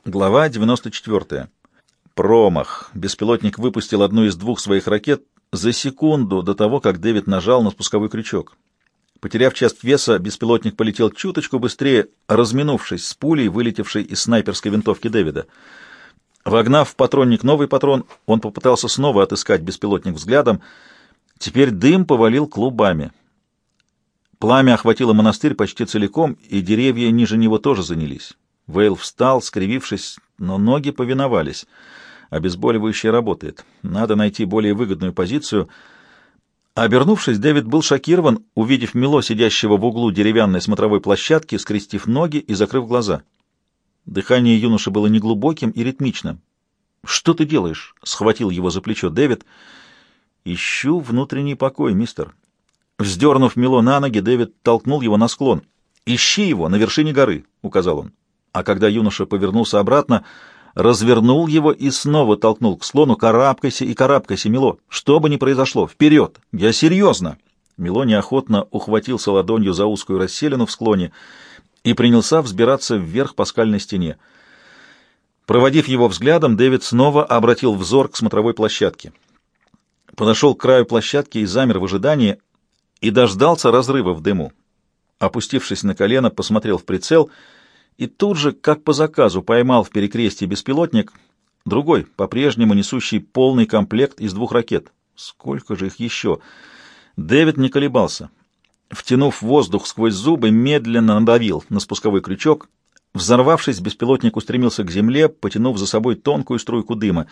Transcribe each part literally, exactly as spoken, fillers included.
Глава девяносто четвёртая. Промах. Беспилотник выпустил одну из двух своих ракет за секунду до того, как Дэвид нажал на спусковой крючок. Потеряв часть веса, беспилотник полетел чуточку быстрее, разминувшись с пулей, вылетевшей из снайперской винтовки Дэвида. Вогнав в патронник новый патрон, он попытался снова отыскать беспилотник взглядом. Теперь дым повалил клубами. Пламя охватило монастырь почти целиком, и деревья ниже него тоже занялись. Вейл встал, скривившись, но ноги повиновались. Обезболивающее работает. Надо найти более выгодную позицию. Обернувшись, Дэвид был шокирован, увидев Мило, сидящего в углу деревянной смотровой площадки, скрестив ноги и закрыв глаза. Дыхание юноши было неглубоким и ритмичным. «Что ты делаешь?» — схватил его за плечо Дэвид. «Ищу внутренний покой, мистер». Вздернув Мило на ноги, Дэвид толкнул его на склон. «Ищи его на вершине горы», — указал он. А когда юноша повернулся обратно, развернул его и снова толкнул к склону. «Карабкайся и карабкайся, Мило! Что бы ни произошло, вперед! Я серьезно!» Мило неохотно ухватился ладонью за узкую расселину в склоне и принялся взбираться вверх по скальной стене. Проводив его взглядом, Дэвид снова обратил взор к смотровой площадке. Подошел к краю площадки и замер в ожидании, и дождался разрыва в дыму. Опустившись на колено, посмотрел в прицел и тут же, как по заказу, поймал в перекрестье беспилотник, другой, по-прежнему несущий полный комплект из двух ракет. Сколько же их еще? Дэвид не колебался. Втянув воздух сквозь зубы, медленно надавил на спусковой крючок. Взорвавшись, беспилотник устремился к земле, потянув за собой тонкую струйку дыма.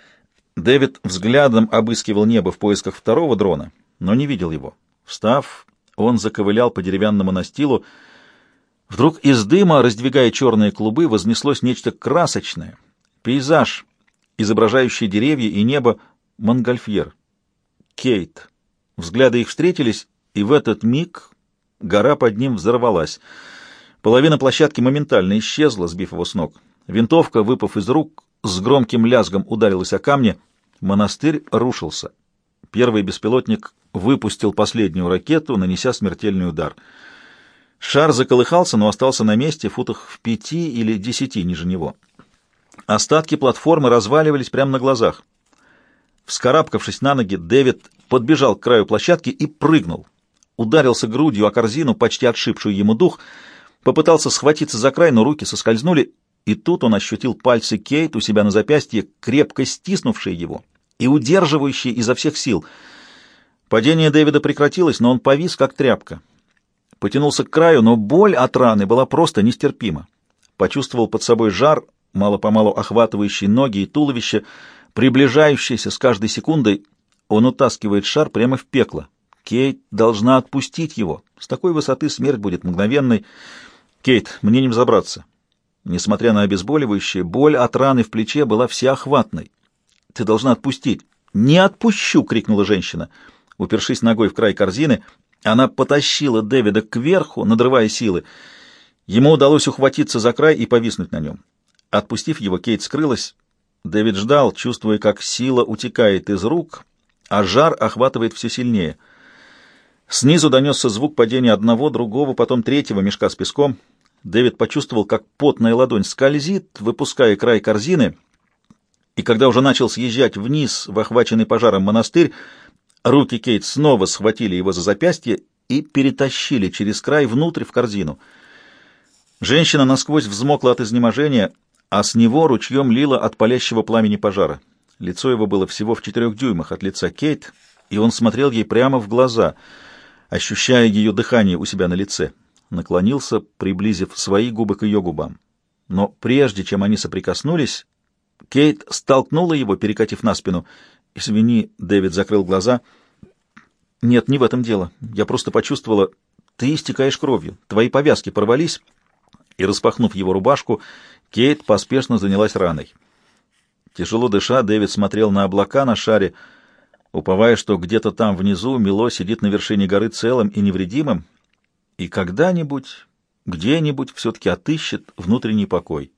Дэвид взглядом обыскивал небо в поисках второго дрона, но не видел его. Встав, он заковылял по деревянному настилу. Вдруг из дыма, раздвигая черные клубы, вознеслось нечто красочное. Пейзаж, изображающий деревья и небо, Монгольфьер. Кейт. Взгляды их встретились, и в этот миг гора под ним взорвалась. Половина площадки моментально исчезла, сбив его с ног. Винтовка, выпав из рук, с громким лязгом ударилась о камни. Монастырь рушился. Первый беспилотник выпустил последнюю ракету, нанеся смертельный удар. Шар заколыхался, но остался на месте, футах в пяти или десяти ниже него. Остатки платформы разваливались прямо на глазах. Вскарабкавшись на ноги, Дэвид подбежал к краю площадки и прыгнул. Ударился грудью о корзину, почти отшибшую ему дух, попытался схватиться за край, но руки соскользнули, и тут он ощутил пальцы Кейт у себя на запястье, крепко стиснувшие его и удерживающие изо всех сил. Падение Дэвида прекратилось, но он повис, как тряпка. Потянулся к краю, но боль от раны была просто нестерпима. Почувствовал под собой жар, мало-помалу охватывающий ноги и туловище, приближающийся с каждой секундой. Он утаскивает шар прямо в пекло. Кейт должна отпустить его. С такой высоты смерть будет мгновенной. «Кейт, мне не взобраться». Несмотря на обезболивающее, боль от раны в плече была всеохватной. «Ты должна отпустить». «Не отпущу!» — крикнула женщина. Упершись ногой в край корзины, она потащила Дэвида кверху, надрывая силы. Ему удалось ухватиться за край и повиснуть на нем. Отпустив его, Кейт скрылась. Дэвид ждал, чувствуя, как сила утекает из рук, а жар охватывает все сильнее. Снизу донесся звук падения одного, другого, потом третьего мешка с песком. Дэвид почувствовал, как потная ладонь скользит, выпуская край корзины, и когда уже начал съезжать вниз в охваченный пожаром монастырь, руки Кейт снова схватили его за запястье и перетащили через край внутрь в корзину. Женщина насквозь взмокла от изнеможения, а с него ручьем лило от палящего пламени пожара. Лицо его было всего в четырех дюймах от лица Кейт, и он смотрел ей прямо в глаза, ощущая ее дыхание у себя на лице. Наклонился, приблизив свои губы к ее губам. Но прежде чем они соприкоснулись, Кейт столкнула его, перекатив на спину. «Извини», — Дэвид закрыл глаза. «Нет, не в этом дело. Я просто почувствовала... Ты истекаешь кровью. Твои повязки порвались». И, распахнув его рубашку, Кейт поспешно занялась раной. Тяжело дыша, Дэвид смотрел на облака на шаре, уповая, что где-то там внизу Мило сидит на вершине горы целым и невредимым, и когда-нибудь, где-нибудь все-таки отыщет внутренний покой.